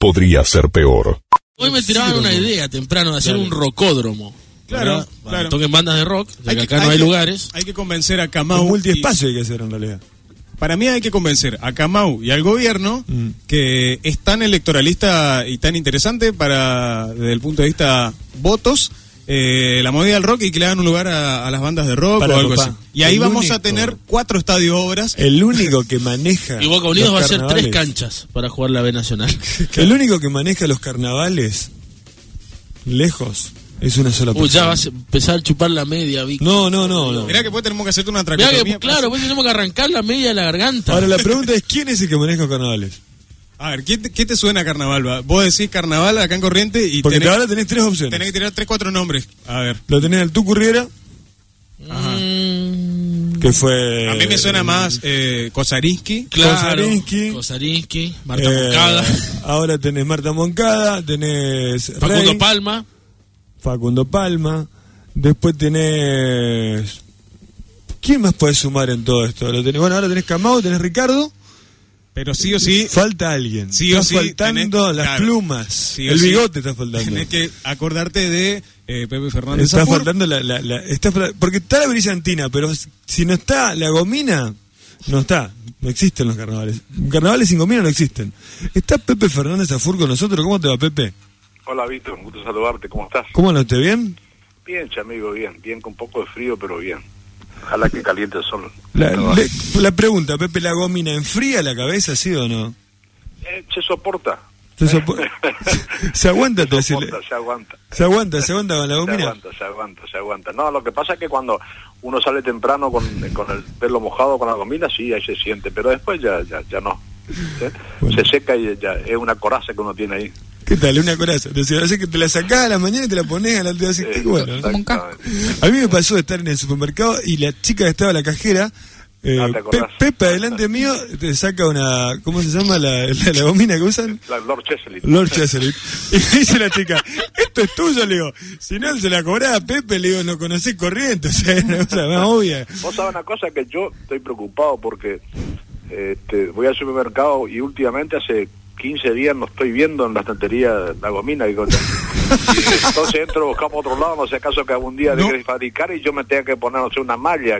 podría ser peor. Hoy me tiraban una idea temprano de hacer un rocódromo. Claro, claro. Toquen bandas de rock, ya que acá no hay lugares. Hay que convencer a Camau. Un multiespacio hay que hacer en realidad. Para mí hay que convencer a Camau y al gobierno que es tan electoralista y tan interesante desde el punto de vista votos, la movida del rock, y que le hagan un lugar a las bandas de rock o algo así. Y ahí vamos a tener 4 estadios obras. El único que maneja. Y Boca Unidos va a ser 3 canchas para jugar la B Nacional. El único que maneja los carnavales lejos es una sola persona. Ya vas a empezar a chupar la media, Vic. No. Mirá que después tenemos que hacerte una traquetomía. Claro, pues tenemos que arrancar la media de la garganta. Ahora la pregunta es, ¿quién es el que maneja los carnavales? A ver, ¿qué te suena a carnaval? Va? Vos decís carnaval acá en Corrientes y porque ahora tenés 3 opciones. Tenés que tirar 3, 4 nombres. A ver. Lo tenés al Tucu Riera. Ajá. Que fue... A mí me suena más Kosarinsky. Claro, Kosarinsky, Marta Moncada. Ahora tenés Marta Moncada, tenés Facundo Palma. Después tenés... ¿Quién más puede sumar en todo esto? Bueno, ahora tenés Camau, tenés Ricardo. Pero sí o sí... Falta alguien. Sí o está sí, faltando las plumas. Sí el bigote sí, está faltando. Tenés que acordarte de Pepe Fernández Está Zafur. faltando porque está la brillantina, pero si no está la gomina, no está. No existen los carnavales. Carnavales sin gomina no existen. Está Pepe Fernández Zafur con nosotros. ¿Cómo te va, Pepe? Hola, Víctor. Un gusto saludarte. ¿Cómo estás? ¿Cómo no te bien? Bien, amigo, bien. Bien, con un poco de frío, pero bien. Ojalá que caliente el sol. La pregunta, Pepe, ¿la gomina enfría la cabeza, sí o no? Se soporta. ¿Se aguanta? ¿Se aguanta con la gomina? Se aguanta. No, lo que pasa es que cuando uno sale temprano con el pelo mojado con la gomina, sí, ahí se siente, pero después ya no. Bueno. Se seca y ya es una coraza que uno tiene ahí. ¿Qué tal? Una coraza. Entonces, que te la sacás a la mañana y te la ponés a la altura así. Bueno, ¿no? A mí me pasó de estar en el supermercado y la chica que estaba a la cajera, Pepe, adelante mío, te saca una... ¿Cómo se llama la gomina que usan? La Lord Cheseley. Lord Cheseley. Y me dice la chica, esto es tuyo, le digo. Si no se la cobraba a Pepe, le digo, no conocés corriente. O sea, es una cosa más obvia. Vos sabés una cosa, que yo estoy preocupado porque voy al supermercado y últimamente hace 15 días no estoy viendo en la estantería la gomina. Y entonces entro, buscamos otro lado, no sé acaso que algún día deje de fabricar y yo me tenga que poner, no sé, una malla.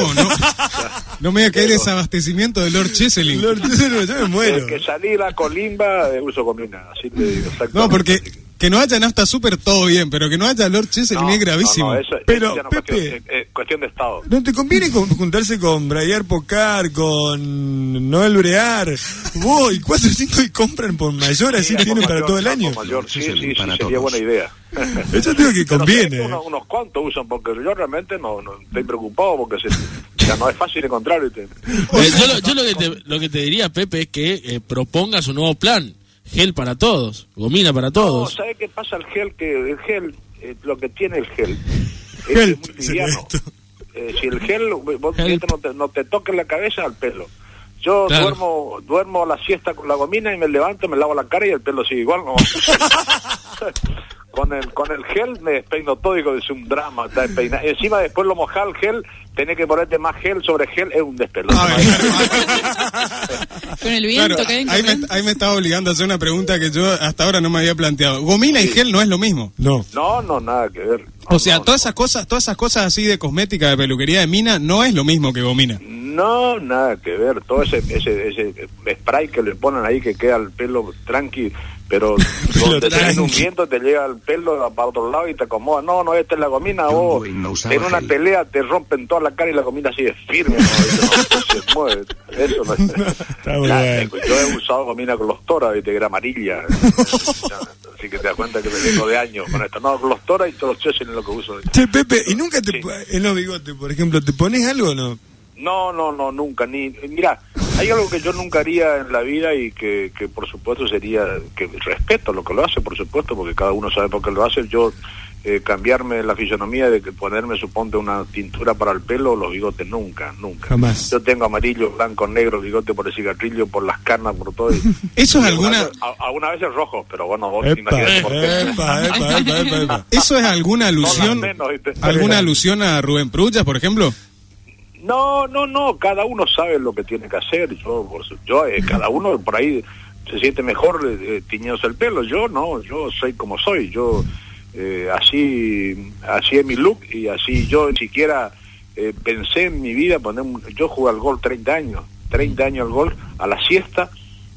No me voy a caer desabastecimiento de Lord Cheseley. Lord Cheseley, yo me muero. Que salí la colimba, uso gomina, así te digo. No, porque que no haya nafta súper todo bien, pero que no haya Lord Cheseley es gravísimo. No, eso pero, ya no Pepe, cuestión de estado. ¿No te conviene juntarse con Brayar Pocar, con Noel Brear? Vos y 4 o 5 y compran por mayor, así tienen para todo el año. Sí, sería buena idea. Eso digo que conviene. Unos cuantos usan, porque yo realmente no estoy preocupado, porque ya no es fácil encontrar. Yo lo que te diría, Pepe, es que propongas un nuevo plan. Gel para todos, gomina para todos. No, ¿sabes qué pasa? El gel, lo que tiene el gel es muy liviano. Si el gel, vos no te toques la cabeza al pelo. Yo duermo a la siesta con la gomina y me levanto, me lavo la cara y el pelo sigue igual, ¿no? Con el gel me despeino todo y es un drama, está despeinado. Encima después lo mojás el gel, tenés que ponerte más gel sobre gel, es un despelote. Con el viento, claro, ahí me estaba obligando a hacer una pregunta que yo hasta ahora no me había planteado. Gomina y gel no es lo mismo. No, nada que ver. O sea, todas esas cosas así de cosmética, de peluquería, de mina, no es lo mismo que gomina. No, nada que ver. Todo ese spray que le ponen ahí que queda el pelo tranqui, pero donde tenés un viento te llega el pelo para otro lado y te acomoda. No, esta es la gomina. Vos en una pelea te rompen toda la cara y la gomina sigue firme. No se mueve. Eso no es. Yo he usado gomina con los toras, ¿viste? Que era amarilla. Así que te das cuenta que me tengo de años con esto. No, con los toras y todos los cheses en lo que uso. Che, Pepe, ¿y nunca en los bigotes, por ejemplo, te pones algo o no? No, nunca. Mira, hay algo que yo nunca haría en la vida y que por supuesto sería, que respeto lo que lo hace, por supuesto, porque cada uno sabe por qué lo hace. Yo cambiarme la fisonomía de que ponerme, suponte, una tintura para el pelo, los bigotes, nunca. Jamás. Yo tengo amarillo, blanco, negro, bigote por el cigarrillo, por las canas, por todo. ¿Eso es alguna...? Algunas veces rojo, pero bueno, vos imagínate por qué. ¿Eso es alguna alusión, alguna alusión a Rubén Prullas, por ejemplo? No, cada uno sabe lo que tiene que hacer. Yo cada uno por ahí se siente mejor tiñéndose el pelo. Yo no, yo soy como soy, yo así es mi look, y así yo ni siquiera pensé en mi vida poner yo jugué al golf 30 años al golf, a la siesta,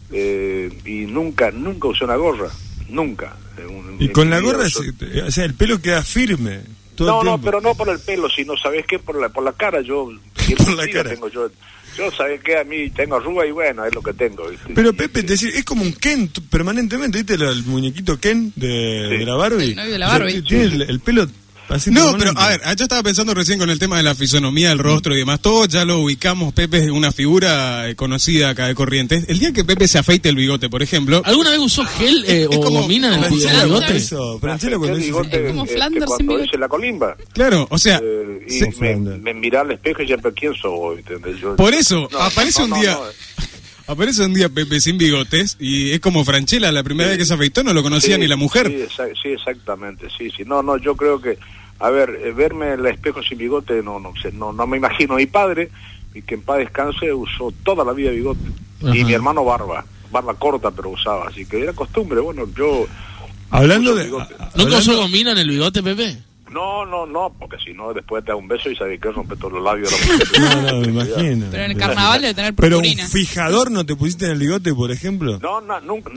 y nunca usé una gorra, nunca. Y con la gorra, o sea, el pelo queda firme. No, pero no por el pelo, sino, ¿sabes qué? Por la cara. Yo por la cara. Tengo yo, ¿sabes qué? A mí tengo arruga y bueno, es lo que tengo, ¿viste? Pero Pepe, es como un Ken permanentemente, ¿viste? El muñequito Ken de la Barbie. El novio de la Barbie. O sea, tiene el pelo así. No, pero a ver, yo estaba pensando recién con el tema de la fisonomía del rostro y demás. Todos ya lo ubicamos. Pepe es una figura conocida acá de Corrientes. El día que Pepe se afeite el bigote, por ejemplo. ¿Alguna vez usó gel o gomina en el bigote? Es como Flanders cuando dice la colimba. Claro, o sea, me mira al espejo y siempre ¿quién soy? ¿Entendés? Por eso, aparece un día... Aparece un día Pepe sin bigotes y es como Franchella, la primera vez que se afeitó no lo conocía ni la mujer. Sí, exactamente, sí. No, yo creo que, a ver, verme en el espejo sin bigote, no me imagino. Mi padre, y que en paz descanse, usó toda la vida bigote. Ajá. Y mi hermano barba corta, pero usaba, así que era costumbre. Bueno, yo... Hablando de... ¿Nunca usó gomina en el bigote, Pepe? No, porque si no, después te da un beso y sabes que rompe todos los labios de la mujer. No, me imagino. Pero en el carnaval debe tener purpurina. ¿Pero un fijador no te pusiste en el bigote, por ejemplo? Nunca,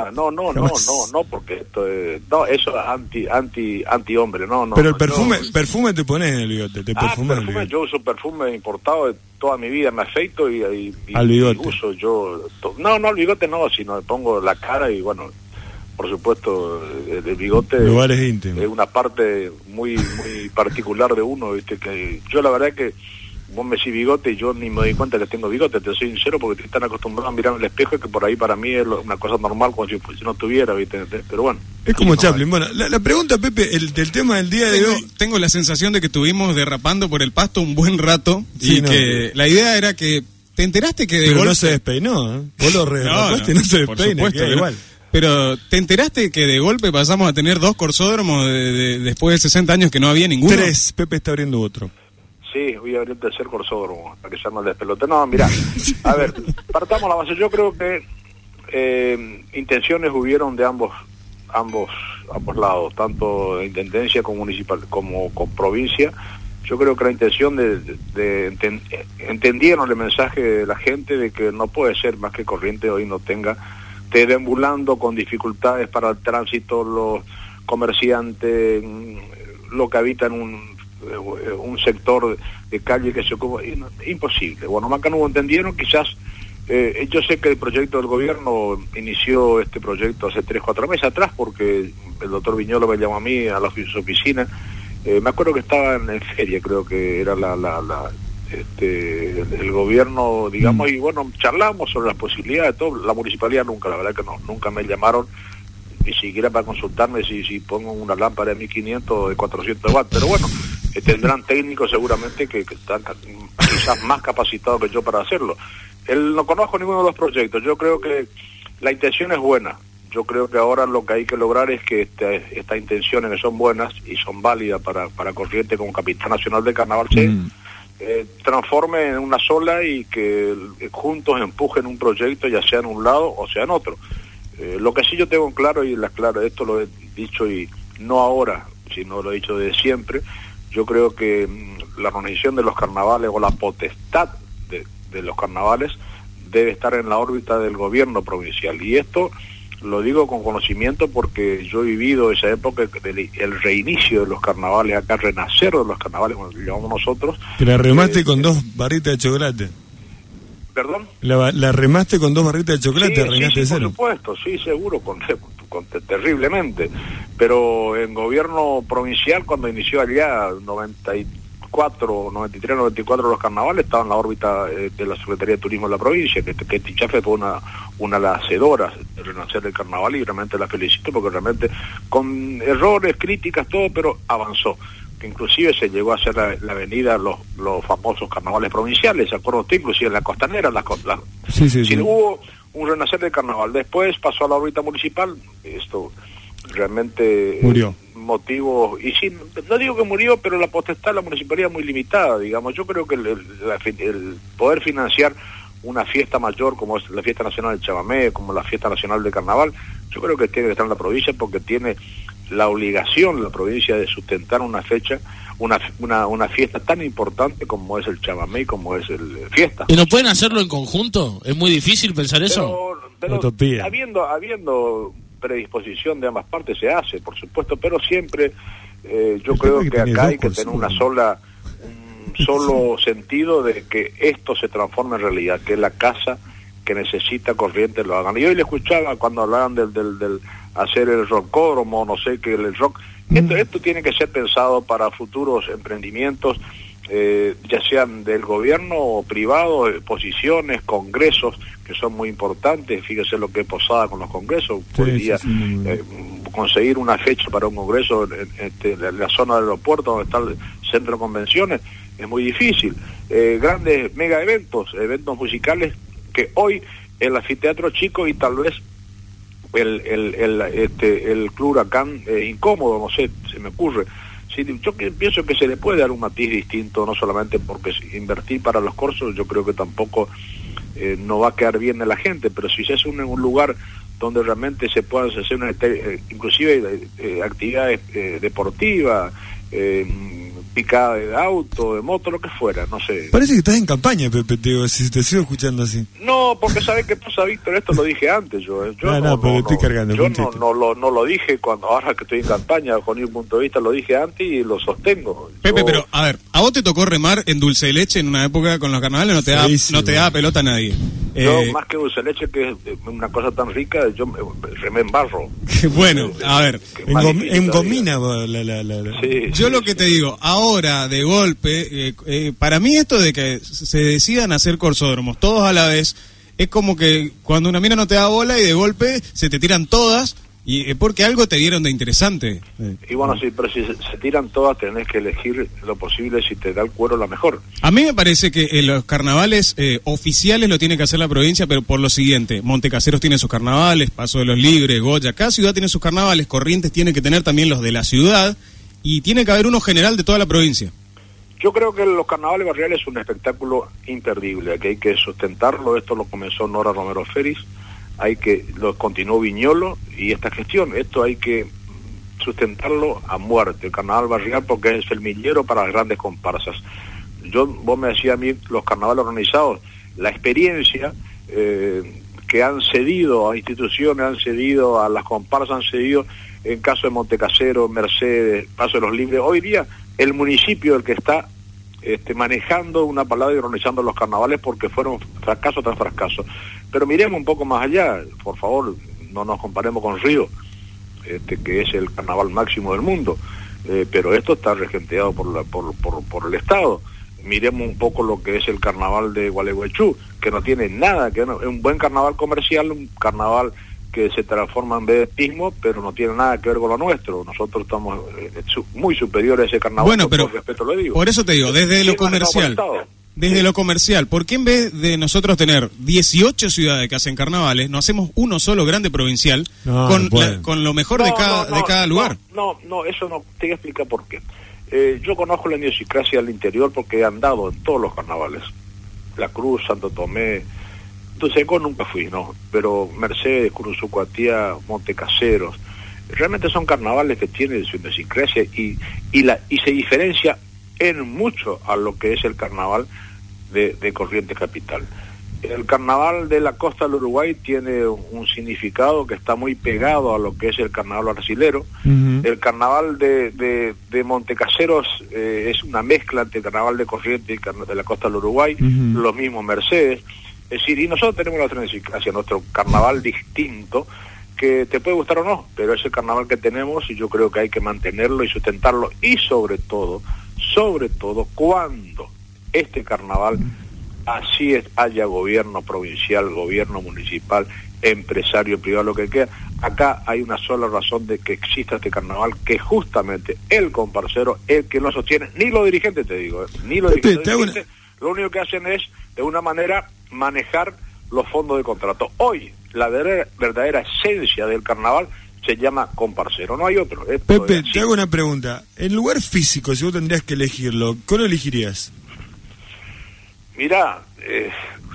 no, porque esto es... No, eso es anti-hombre, no. Pero el perfume te pones en el bigote, perfume, yo uso perfume importado de toda mi vida, me afeito y al bigote. Y uso yo... No, al bigote no, sino me pongo la cara y bueno... Por supuesto, el bigote lugares íntimos. Es una parte muy particular de uno, ¿viste? Que yo la verdad es que vos me decís bigote y yo ni me doy cuenta que tengo bigote, te soy sincero, porque te están acostumbrados a mirar en el espejo, que por ahí para mí es una cosa normal, como si no tuviera, ¿viste? Pero bueno. Es como Chaplin. Bueno, la pregunta, Pepe, del tema del día de hoy... Tengo la sensación de que estuvimos derrapando por el pasto un buen rato, y que la idea era que... ¿Te enteraste que de Pero golpe... no se despeinó, ¿eh? Vos lo derrapaste, no se despeina, queda igual. Pero, ¿te enteraste que de golpe pasamos a tener 2 corsódromos después de 60 años que no había ninguno? 3, Pepe está abriendo otro. Sí, voy a abrir el tercer corsódromo, para que se arme el despelote. No, mirá, a ver, partamos la base. Yo creo que intenciones hubieron de ambos lados, tanto de intendencia como municipal, como con provincia. Yo creo que la intención entendieron el mensaje de la gente de que no puede ser más que Corrientes hoy no tenga, deambulando con dificultades para el tránsito, los comerciantes, lo que habitan un sector de calle que se ocupa, imposible. Bueno, Macanudo entendieron, quizás, yo sé que el proyecto del gobierno inició este proyecto hace 3-4 meses atrás, porque el doctor Viñolo me llamó a mí a su oficina, me acuerdo que estaba en feria, creo que era el gobierno, digamos, y bueno, charlamos sobre las posibilidades, todo. La municipalidad nunca, la verdad que nunca me llamaron, ni siquiera para consultarme si pongo una lámpara de 1500 o de 400 watts, pero bueno, tendrán técnicos seguramente que están quizás más capacitados que yo para hacerlo. No conozco ninguno de los proyectos, yo creo que la intención es buena. Yo creo que ahora lo que hay que lograr es que estas intenciones que son buenas y son válidas para Corrientes como capital nacional del carnaval se transforme en una sola y que juntos empujen un proyecto, ya sea en un lado o sea en otro. Lo que sí yo tengo claro, esto lo he dicho y no ahora, sino lo he dicho desde siempre, yo creo que la organización de los carnavales o la potestad de los carnavales debe estar en la órbita del gobierno provincial. Y esto lo digo con conocimiento porque yo he vivido esa época, el reinicio de los carnavales acá, el renacer de los carnavales, como lo llamamos nosotros. ¿Te la remaste con 2 barritas de chocolate? ¿Perdón? ¿La remaste con 2 barritas de chocolate? Sí, por supuesto, sí, seguro, con terriblemente. Pero en gobierno provincial, cuando inició allá, 93, 94 los carnavales, estaban en la órbita de la Secretaría de Turismo de la provincia, que Tichafe fue una de las hacedoras del renacer del carnaval y realmente la felicito porque realmente con errores, críticas, todo, pero avanzó. Que inclusive se llegó a hacer la avenida, los famosos carnavales provinciales, ¿se acuerdan usted? Inclusive en la costanera, Sí. Hubo un renacer del carnaval, después pasó a la órbita municipal, esto realmente murió. Motivos, y sí, no digo que murió, pero la potestad de la municipalidad es muy limitada, digamos. Yo creo que el poder financiar una fiesta mayor como es la fiesta nacional del chamamé, como la fiesta nacional del carnaval, yo creo que tiene que estar en la provincia porque tiene la obligación la provincia de sustentar una fecha, una fiesta tan importante como es el chamamé y como es el fiesta. ¿Y no pueden hacerlo en conjunto? ¿Es muy difícil pensar eso? Pero utopía. Habiendo predisposición de ambas partes se hace, por supuesto, pero siempre yo creo que acá hay que tener un solo sentido de que esto se transforme en realidad, que la casa que necesita Corrientes lo hagan. Y hoy le escuchaba cuando hablaban del hacer el rockódromo, no sé qué, el rock. Esto tiene que ser pensado para futuros emprendimientos, ya sean del gobierno o privado, exposiciones, congresos, que son muy importantes. Fíjese lo que es Posada con los congresos. Podría conseguir una fecha para un congreso en la zona del aeropuerto, donde está el centro de convenciones, es muy difícil. Grandes mega eventos musicales, que hoy el anfiteatro chico y tal vez el Club Huracán incómodo, no sé, se me ocurre. Sí, yo pienso que se le puede dar un matiz distinto, no solamente porque invertir para los cursos, yo creo que tampoco no va a quedar bien a la gente, pero si se hace un lugar donde realmente se puedan hacer inclusive actividades deportivas, picada de auto, de moto, lo que fuera, no sé. Parece que estás en campaña, Pepe, si te sigo escuchando así. No, porque sabes que pasa, Víctor, esto lo dije antes yo. No lo dije ahora que estoy en campaña, con mi punto de vista lo dije antes y lo sostengo. Pepe, pero a ver, ¿a vos te tocó remar en dulce de leche en una época con los carnavales? No te daba pelota a nadie. Yo, más que dulce de leche, que es una cosa tan rica, yo remé en barro. Bueno, a ver. En gomina, Sí, yo lo que te digo, ahora de golpe, para mí esto de que se decidan hacer corsódromos todos a la vez, es como que cuando una mina no te da bola y de golpe se te tiran todas, y porque algo te dieron de interesante. Y bueno, sí, pero si se tiran todas tenés que elegir lo posible, si te da el cuero la mejor. A mí me parece que los carnavales oficiales lo tiene que hacer la provincia, pero por lo siguiente: Montecaseros tiene sus carnavales, Paso de los Libres, Goya, cada ciudad tiene sus carnavales, Corrientes tiene que tener también los de la ciudad, y tiene que haber uno general de toda la provincia. Yo creo que los carnavales barriales es un espectáculo imperdible, que hay que sustentarlo. Esto lo comenzó Nora Romero Feris, lo continuó Viñolo, y esta gestión, esto hay que sustentarlo a muerte, el carnaval barrial, porque es el millero para las grandes comparsas. Vos me decías a mí, los carnavales organizados, la experiencia que han cedido a instituciones, han cedido a las comparsas, han cedido en caso de Montecasero, Mercedes, Paso de los Libres. Hoy día el municipio el que está manejando una palabra y organizando los carnavales, porque fueron fracaso tras fracaso. Pero miremos un poco más allá, por favor, no nos comparemos con Río, que es el carnaval máximo del mundo, pero esto está regenteado por el Estado. Miremos un poco lo que es el carnaval de Gualeguaychú, que no tiene nada, es un buen carnaval comercial, un carnaval que se transforma en vedetismo, pero no tiene nada que ver con lo nuestro. Nosotros estamos muy superiores a ese carnaval. Bueno, pero por respeto lo digo. Por eso te digo, desde lo comercial, ¿por qué en vez de nosotros tener 18 ciudades que hacen carnavales, no hacemos uno solo grande provincial con lo mejor de cada lugar? No, eso no, te voy a explicar por qué. Yo conozco la idiosincrasia del interior porque he andado en todos los carnavales. La Cruz, Santo Tomé, Tuseco nunca fui, ¿no? Pero Mercedes, Curuzucuatía, Montecaseros, realmente son carnavales que tienen su idiosincrasia y se diferencia en mucho a lo que es el carnaval de Corrientes Capital. El carnaval de la costa del Uruguay tiene un significado que está muy pegado a lo que es el carnaval brasilero. Uh-huh. El carnaval de Montecaseros es una mezcla entre el carnaval de Corrientes y de la costa del Uruguay, uh-huh. Lo mismo Mercedes. Es decir, y nosotros tenemos la otra hacia nuestro carnaval distinto, que te puede gustar o no, pero es el carnaval que tenemos y yo creo que hay que mantenerlo y sustentarlo, y sobre todo, cuando este carnaval así haya gobierno provincial, gobierno municipal, empresario privado, lo que queda. Acá hay una sola razón de que exista este carnaval, que justamente el comparsero, el que lo sostiene, ni los dirigentes, te digo, ni los dirigentes, lo único que hacen es, de una manera, manejar los fondos de contrato. Hoy, la verdadera esencia del carnaval se llama comparsero, no hay otro. Pepe, te hago una pregunta. En lugar físico, si vos tendrías que elegirlo, ¿cuál elegirías? Mirá,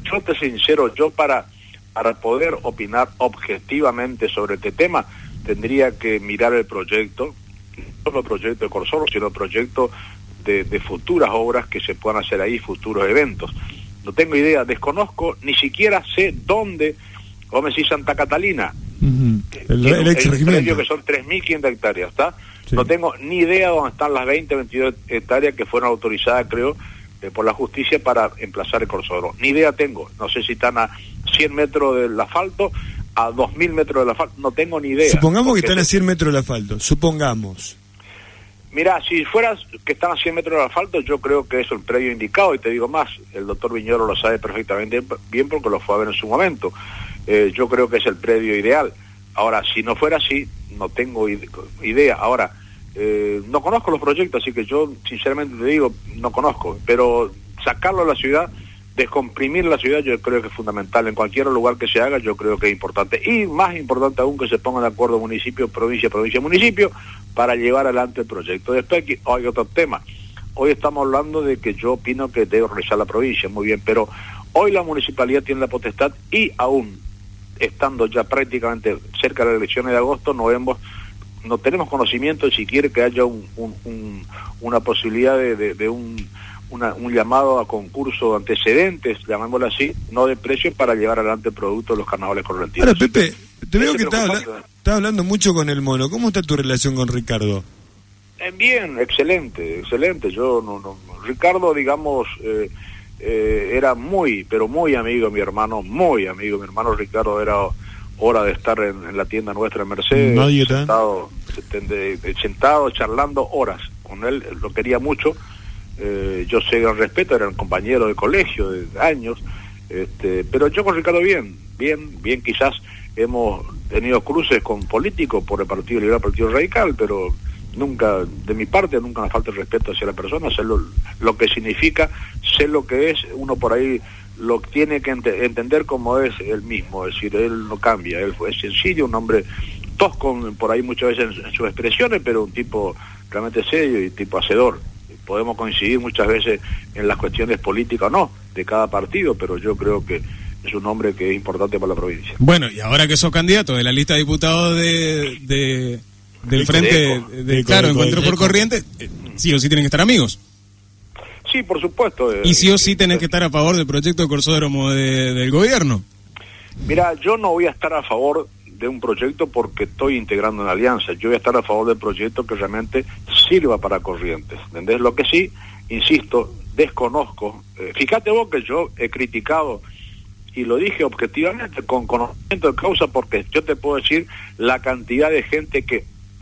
yo te sincero, yo para poder opinar objetivamente sobre este tema, tendría que mirar el proyecto, no solo el proyecto de Corsoro, sino el proyecto de futuras obras que se puedan hacer ahí, futuros eventos. No tengo idea, desconozco, ni siquiera sé dónde, vos me decís Santa Catalina, el ex regimiento, que son 3.500 hectáreas, ¿está? Sí. No tengo ni idea dónde están las 22 hectáreas que fueron autorizadas, creo, por la justicia para emplazar el Corsoro. Ni idea tengo, no sé si están a 100 metros del asfalto, a 2.000 metros del asfalto, no tengo ni idea. Supongamos que están a 100 metros del asfalto, supongamos. Mirá, si fueras que están a 100 metros del asfalto, yo creo que es el predio indicado, y te digo más, el doctor Viñolo lo sabe perfectamente bien porque lo fue a ver en su momento. Yo creo que es el predio ideal. Ahora, si no fuera así, no tengo idea. Ahora, no conozco los proyectos, así que yo sinceramente te digo, no conozco, pero sacarlo a la ciudad, descomprimir la ciudad, yo creo que es fundamental. En cualquier lugar que se haga, yo creo que es importante. Y más importante aún, que se pongan de acuerdo municipio, provincia, municipio, para llevar adelante el proyecto. Después aquí hay otro tema. Hoy estamos hablando de que yo opino que debe realizar la provincia, muy bien, pero hoy la municipalidad tiene la potestad, y aún estando ya prácticamente cerca de las elecciones de agosto, no tenemos conocimiento si quiere que haya una posibilidad de un llamado a concurso de antecedentes, llamémoslo así, no de precios, para llevar adelante el producto de los carnavales correntinos. Ahora, Pepe, te veo que estás hablando mucho con el mono. ¿Cómo está tu relación con Ricardo? Bien, excelente. Yo Ricardo, digamos, era pero muy amigo de mi hermano, Ricardo. Era hora de estar en la tienda nuestra en Mercedes, sentado charlando horas con él, lo quería mucho. Yo sé gran respeto, era un compañero de colegio de años, pero yo con Ricardo bien, quizás hemos tenido cruces con políticos por el Partido Liberal, Partido Radical, pero nunca, de mi parte, nunca me falta el respeto hacia la persona, sé lo que significa, sé lo que es, uno por ahí lo tiene que entender como es él mismo, es decir, él no cambia, él es sencillo, un hombre tosco por ahí muchas veces en sus expresiones, pero un tipo realmente serio y tipo hacedor. Podemos coincidir muchas veces en las cuestiones políticas o no, de cada partido, pero yo creo que es un hombre que es importante para la provincia. Bueno, y ahora que sos candidato de la lista de diputados del Frente de Encuentro por Corrientes, sí o sí tienen que estar amigos. Sí, por supuesto. Y sí o sí tenés que estar a favor del proyecto de Corsódromo del gobierno. Mira, yo no voy a estar a favor de un proyecto porque estoy integrando una alianza. Yo voy a estar a favor del proyecto que realmente sirva para Corrientes. ¿Entendés? Lo que sí, insisto, desconozco. Fíjate vos que yo he criticado, y lo dije objetivamente, con conocimiento de causa, porque yo te puedo decir la cantidad de gente que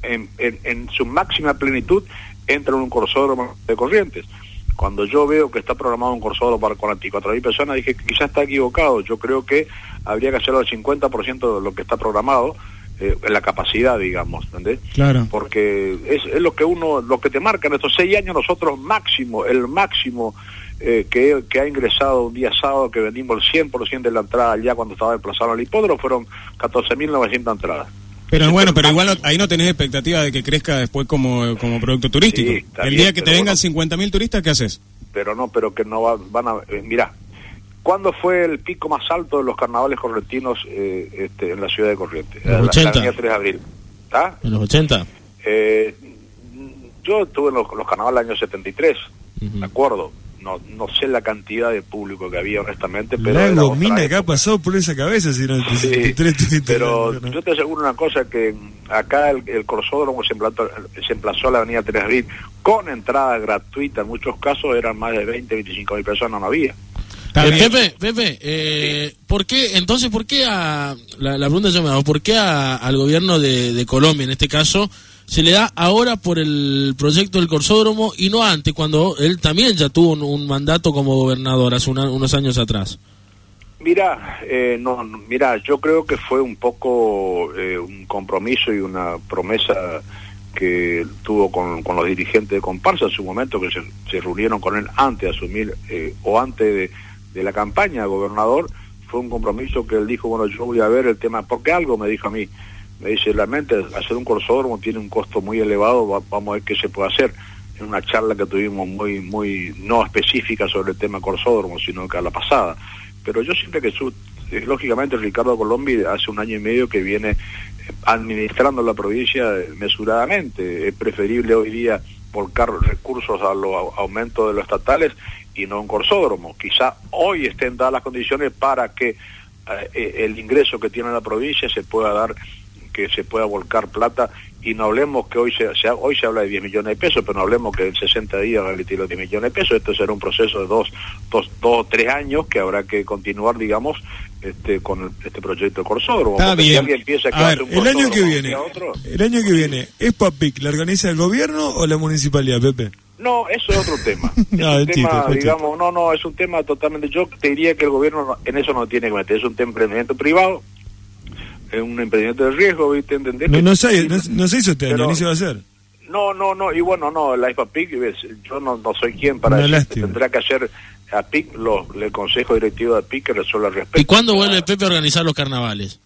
en su máxima plenitud entra en un corsódromo de Corrientes. Cuando yo veo que está programado un corsódromo para 44.000 personas, dije que quizás está equivocado. Yo creo que habría que hacerlo al 50% de lo que está programado, en la capacidad, digamos, ¿entendés? Claro. Porque es lo que te marca en estos 6 años nosotros el máximo que ha ingresado un día sábado, que vendimos el 100% de la entrada ya cuando estaba desplazado al hipódromo, fueron 14.900 entradas. Pero bueno, pero igual ahí no tenés expectativa de que crezca después como producto turístico. Sí, el bien, día que te vengan 50.000 turistas, ¿qué haces? Pero que no van a... mirá, ¿cuándo fue el pico más alto de los carnavales correntinos en la ciudad de Corrientes? En los 80. La 3 de abril. ¿Ah? ¿En los 80? Yo estuve en los carnavales del año 73, me acuerdo. No sé la cantidad de público que había, honestamente, pero... La gomina que ha pasado por esa cabeza, si no, sí, pero yo te aseguro una cosa, que acá el corsódromo se emplazó a la avenida 3 de abril, con entrada gratuita, en muchos casos eran más de 25.000 personas, no había. Pepe, sí. ¿Por qué la pregunta yo me hago, ¿por qué al gobierno de Colombia, en este caso, se le da ahora por el proyecto del corsódromo y no antes, cuando él también ya tuvo un mandato como gobernador hace unos años atrás? Mira, yo creo que fue un poco un compromiso y una promesa que tuvo con los dirigentes de comparsa en su momento, que se reunieron con él antes de asumir o antes de la campaña de gobernador. Fue un compromiso que él dijo, bueno, yo voy a ver el tema, porque algo me dijo a mí, me dice, realmente hacer un corsódromo tiene un costo muy elevado, vamos a ver qué se puede hacer. En una charla que tuvimos muy no específica sobre el tema corsódromo, sino que a la pasada. pero yo siempre que lógicamente Ricardo Colombi hace 1 año y medio que viene administrando la provincia mesuradamente. Es preferible hoy día volcar recursos a los aumentos de los estatales y no un corsódromo. Quizá hoy estén dadas las condiciones para que el ingreso que tiene la provincia se pueda dar, que se pueda volcar plata, y no hablemos que hoy se habla de 10 millones de pesos, pero no hablemos que en 60 días va a retirar los 10 millones de pesos. Esto será un proceso de 2 o 3 años que habrá que continuar, digamos, con este proyecto de corsódromo. Está bien. Si a ver, el año que viene, ¿es PAPIC, la organiza el gobierno o la municipalidad, Pepe? No, eso es otro tema. Es un tema totalmente. Yo te diría que el gobierno en eso no tiene que meter. Es un emprendimiento privado, es un emprendimiento de riesgo, ¿viste? ¿Entendés? No se hizo este año, ni se va a hacer. No, y bueno, no, la IFAPIC, yo no soy quien para decir, tendrá que hacer a PIC, el consejo directivo de PIC que resuelva al respecto. ¿Y cuándo vuelve Pepe a organizar los carnavales?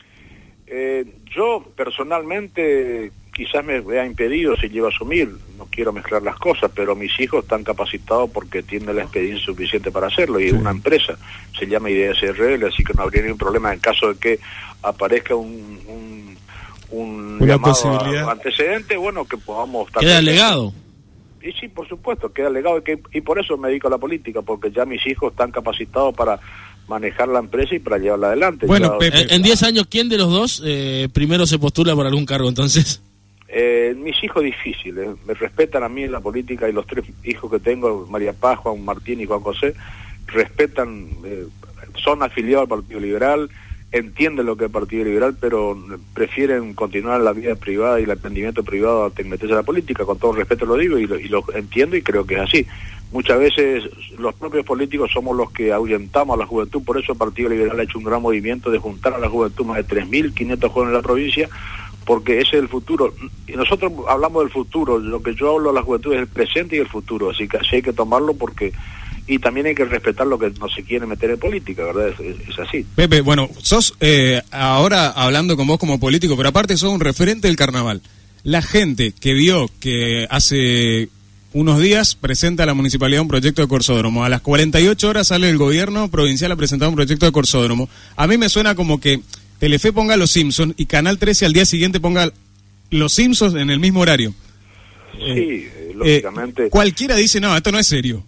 Yo personalmente quizás me vea impedido si llego a asumir, no quiero mezclar las cosas, pero mis hijos están capacitados porque tienen la experiencia suficiente para hacerlo, y una empresa se llama IDSRL, así que no habría ningún problema en caso de que aparezca un llamado antecedente, bueno, que podamos estar... ¿Queda legado? Y sí, por supuesto, queda legado, y por eso me dedico a la política, porque ya mis hijos están capacitados para manejar la empresa y para llevarla adelante. Bueno, Pepe, en 10 años, ¿quién de los dos primero se postula por algún cargo entonces? Mis hijos difíciles, me respetan a mí en la política, y los 3 hijos que tengo, María Paz, Juan Martín y Juan José, respetan, son afiliados al Partido Liberal, entienden lo que es el Partido Liberal, pero prefieren continuar la vida privada y el emprendimiento privado a meterse a la política. Con todo respeto lo digo y lo entiendo, y creo que es así. Muchas veces los propios políticos somos los que ahuyentamos a la juventud, por eso el Partido Liberal ha hecho un gran movimiento de juntar a la juventud, más de 3.500 jóvenes en la provincia, porque ese es el futuro. Y nosotros hablamos del futuro, lo que yo hablo a la juventud es el presente y el futuro, así que así hay que tomarlo, porque... Y también hay que respetar lo que no se quiere meter en política, ¿verdad? Es así. Pepe, bueno, sos ahora hablando con vos como político, pero aparte sos un referente del carnaval. La gente que vio que hace unos días presenta a la municipalidad un proyecto de corsódromo, a las 48 horas sale el gobierno provincial a presentar un proyecto de corsódromo. A mí me suena como que Telefe ponga Los Simpsons y Canal 13 al día siguiente ponga Los Simpsons en el mismo horario. Sí, lógicamente. Cualquiera dice, no, esto no es serio.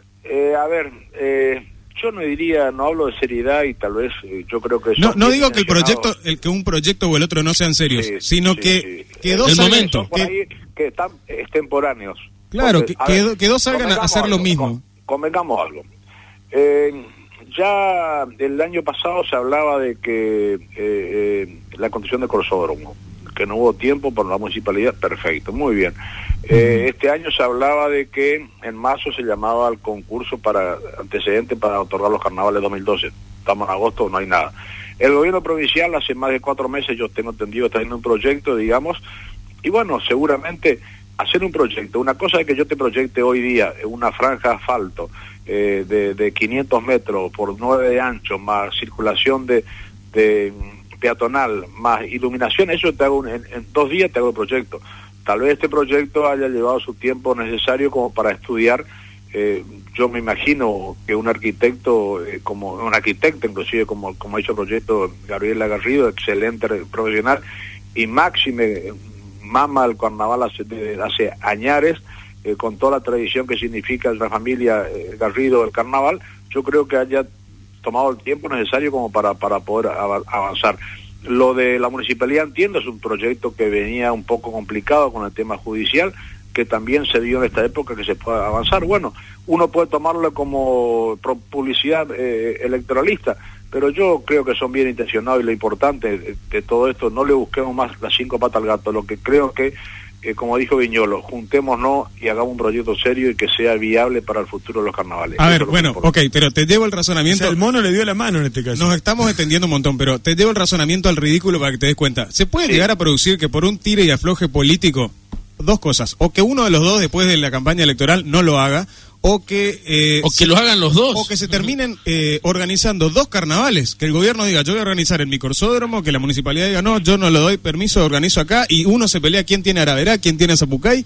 Yo no hablo de seriedad, y tal vez yo creo que... No digo que que un proyecto o el otro no sean serios, sino que dos salgan, que están extemporáneos. Claro, que dos salgan a hacer lo mismo. Convengamos algo. Ya el año pasado se hablaba de que la construcción de corsódromo, que no hubo tiempo por la municipalidad, perfecto, muy bien. Este año se hablaba de que en marzo se llamaba al concurso para antecedente para otorgar los carnavales 2012. Estamos en agosto, no hay nada. El gobierno provincial hace más de 4 meses, yo tengo entendido, está haciendo un proyecto, digamos, y bueno, seguramente hacer un proyecto, una cosa es que yo te proyecte hoy día una franja de asfalto de 500 metros por 9 de ancho, más circulación de peatonal, más iluminación, eso te hago en 2 días te hago el proyecto. Tal vez este proyecto haya llevado su tiempo necesario como para estudiar. Yo me imagino que un arquitecto, inclusive como ha hecho el proyecto Gabriela Garrido, excelente profesional, y máxime mama el carnaval hace añares, con toda la tradición que significa la familia Garrido del carnaval, yo creo que haya tomado el tiempo necesario como para poder avanzar. Lo de la municipalidad, entiendo, es un proyecto que venía un poco complicado con el tema judicial, que también se dio en esta época que se pueda avanzar. Bueno, uno puede tomarlo como publicidad electoralista, pero yo creo que son bien intencionados, y lo importante de todo esto, no le busquemos más las 5 patas al gato. Lo que creo que, como dijo Viñolo, juntémonos y hagamos un proyecto serio y que sea viable para el futuro de los carnavales. A ver, bueno, ok, pero te llevo el razonamiento. O sea, el mono le dio la mano en este caso. Nos estamos extendiendo un montón, pero te llevo el razonamiento al ridículo para que te des cuenta. ¿Se puede llegar a producir que por un tire y afloje político, 2 cosas, o que uno de los dos después de la campaña electoral no lo haga, o que lo hagan los dos, o que se terminen organizando 2 carnavales, que el gobierno diga yo voy a organizar en mi corsódromo, que la municipalidad diga no, yo no le doy permiso, organizo acá, y uno se pelea quién tiene Araverá, quién tiene Zapucay.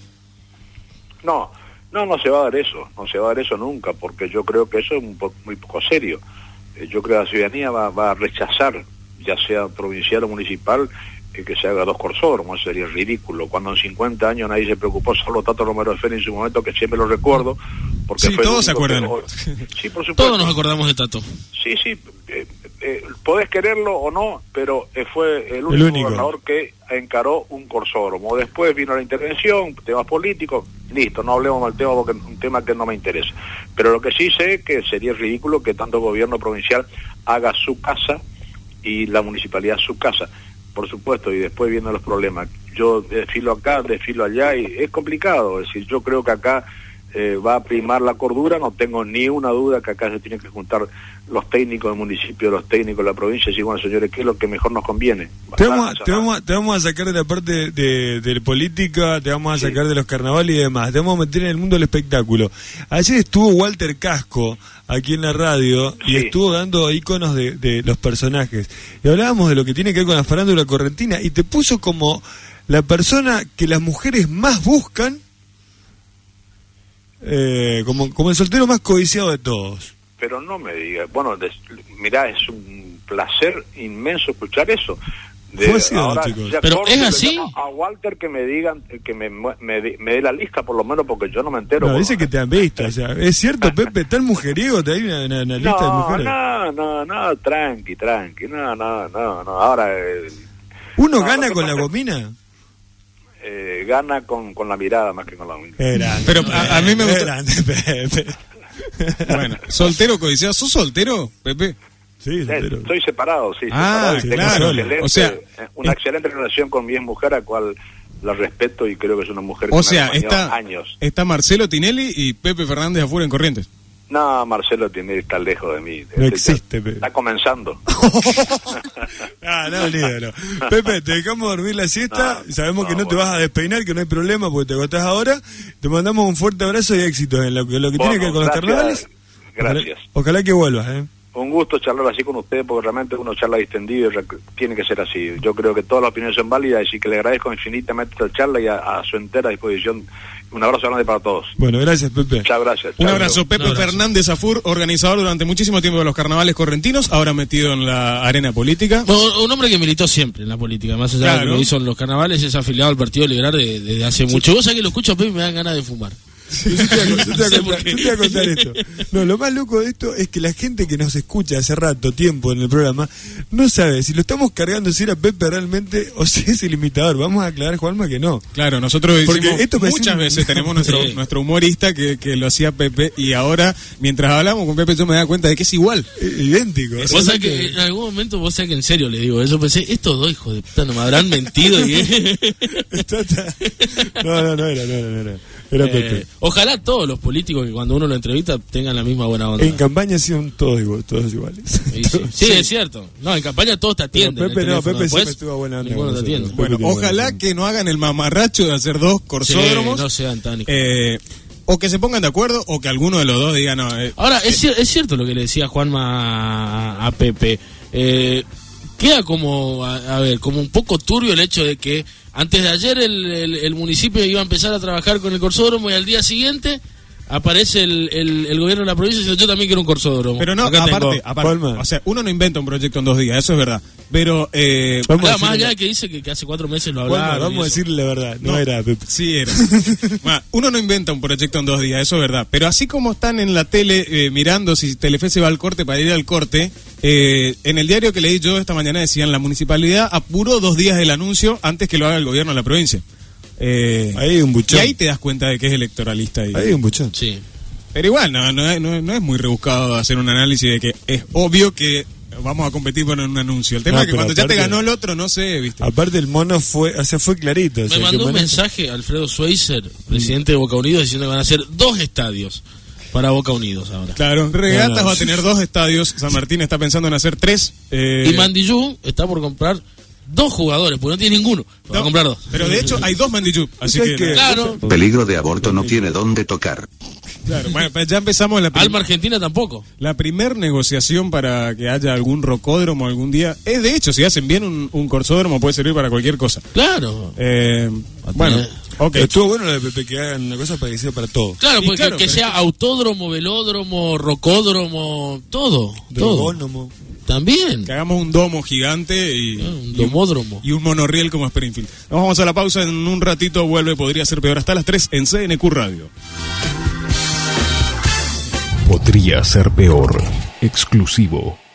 No se va a dar eso, no se va a dar eso nunca, porque yo creo que eso es muy poco serio. yo creo que la ciudadanía va a rechazar, ya sea provincial o municipal, que se haga 2 corsódromos. Eso sería ridículo. Cuando en 50 años nadie se preocupó, solo Tato Romero de Fera en su momento, que siempre lo recuerdo, porque sí, fue todos se acuerdan. Sí, por supuesto. Todos nos acordamos de Tato. Sí, podés quererlo o no, pero fue el único gobernador que encaró un corsódromo. Después vino la intervención, temas políticos, listo, no hablemos del tema porque es un tema que no me interesa. Pero lo que sí sé es que sería ridículo que tanto gobierno provincial haga su casa y la municipalidad su casa, por supuesto, y después vienen los problemas. Yo desfilo acá, desfilo allá, y es complicado. Es decir, yo creo que acá va a primar la cordura, no tengo ni una duda que acá se tienen que juntar los técnicos del municipio, los técnicos de la provincia, y decir, bueno, señores, ¿qué es lo que mejor nos conviene? Te vamos a sacar de la parte de política, te vamos a sacar de los carnavales y demás, te vamos a meter en el mundo del espectáculo. Ayer estuvo Walter Casco aquí en la radio y estuvo dando íconos de los personajes, y hablábamos de lo que tiene que ver con la farándula correntina, y te puso como la persona que las mujeres más buscan, como el soltero más codiciado de todos. Pero no me digas, bueno, mirá, es un placer inmenso escuchar eso. Ahora, pero es así. A Walter que me digan, que me dé la lista por lo menos, porque yo no me entero. No, dice que te han visto, o sea, es cierto, Pepe, tan mujeriego, te hay una lista de mujeres. No, tranqui, no, ahora... ¿Uno gana con la gomina? Gana con la mirada más que con la gomina. Pero a mí me gusta... Grande, Pepe. Bueno, soltero codiciado, ¿sos soltero, Pepe? Sí, soltero. Estoy separado, sí. Ah, separado, claro. O sea, una excelente relación con mi mujer, a cual la respeto y creo que es una mujer que o me sea, ha acompañado años. Está Marcelo Tinelli y Pepe Fernández afuera en Corrientes. No, Marcelo Tinelli está lejos de mí. No existe, Pepe. Está comenzando. No, olvídalo. Pepe, te dejamos dormir la siesta. Sabemos que no te vas a despeinar, que no hay problema porque te agotás ahora. Te mandamos un fuerte abrazo y éxito en lo que tiene que ver con los carnavales. Gracias. Ojalá que vuelvas, Un gusto charlar así con ustedes, porque realmente uno charla distendido y tiene que ser así. Yo creo que todas las opiniones son válidas, y que le agradezco infinitamente esta charla y a su entera disposición. Un abrazo grande para todos. Bueno, gracias, Pepe. Chao, gracias. Un abrazo. Pepe Fernández Afur, organizador durante muchísimo tiempo de los carnavales correntinos, ahora metido en la arena política. Un hombre que militó siempre en la política, más allá de lo que hizo en los carnavales, es afiliado al Partido Liberal desde hace mucho. Vos sabés que lo escucho a Pepe y me dan ganas de fumar. Yo te voy a contar esto. No, lo más loco de esto es que la gente que nos escucha hace rato, tiempo en el programa, no sabe si lo estamos cargando, si era Pepe realmente o si es el imitador. Vamos a aclarar, Juanma, que no. Claro, nosotros muchas veces tenemos nuestro humorista que lo hacía Pepe, y ahora, mientras hablamos con Pepe, yo me da cuenta de que es igual. Idéntico. Vos sabés que en algún momento, vos sabés que en serio le digo eso, pensé, estos dos hijos de puta no me habrán mentido. No era. Era Pepe. Ojalá todos los políticos que cuando uno lo entrevista tengan la misma buena onda. En campaña son todos iguales. Sí, es cierto. No, en campaña todos te atienden. Pepe siempre estuvo buena onda. Ninguno te atiende. Bueno, ojalá que no hagan el mamarracho de hacer 2 corsódromos. No sean tan o que se pongan de acuerdo, o que alguno de los dos diga no. Ahora, es cierto lo que le decía Juanma a Pepe. Queda como, como un poco turbio el hecho de que antes de ayer el municipio iba a empezar a trabajar con el corsódromo, y al día siguiente aparece el gobierno de la provincia diciendo, yo también quiero un corsódromo. Pero no, aparte, o sea, uno no inventa un proyecto en 2 días, eso es verdad. Pero más allá de que dice que hace 4 meses lo hablaron. Vamos a decirle la verdad, no era Pepe. Sí era. Uno no inventa un proyecto en 2 días, eso es verdad. Pero así como están en la tele mirando si Telefe se va al corte para ir al corte, en el diario que leí yo esta mañana decían, la municipalidad apuró 2 días el anuncio antes que lo haga el gobierno de la provincia. Ahí hay un buchón. Y ahí te das cuenta de que es electoralista. Ahí hay un buchón. Sí. Pero igual, no es muy rebuscado hacer un análisis de que es obvio que vamos a competir por un anuncio. El tema es que cuando ya te ganó el otro, no sé, ¿viste? Aparte el mono fue clarito. Me mandó un mensaje Alfredo Schweitzer, presidente de Boca Unidos, diciendo que van a hacer 2 estadios para Boca Unidos ahora. Claro, Regatas va a tener 2 estadios, San Martín está pensando en hacer 3. Y Mandillú está por comprar 2 jugadores, porque no tiene ninguno. Va a comprar 2. Pero de hecho hay 2 Mandillú, así que... Claro. Peligro de aborto no tiene dónde tocar. Claro, bueno, pues ya empezamos Alma Argentina tampoco. La primer negociación para que haya algún rocódromo algún día. Es de hecho, si hacen bien un corsódromo puede servir para cualquier cosa. Claro. Bueno, Okay. Estuvo bueno lo de Pepe, que hagan una cosa parecida para todo. Claro, porque claro, que sea autódromo, velódromo, rocódromo, todo. Drogónomo. También. Que hagamos un domo gigante y un domódromo. Y un monorriel como Springfield. Nos vamos a la pausa, en un ratito vuelve Podría Ser Peor hasta las 3 en CNQ Radio. Podría Ser Peor, exclusivo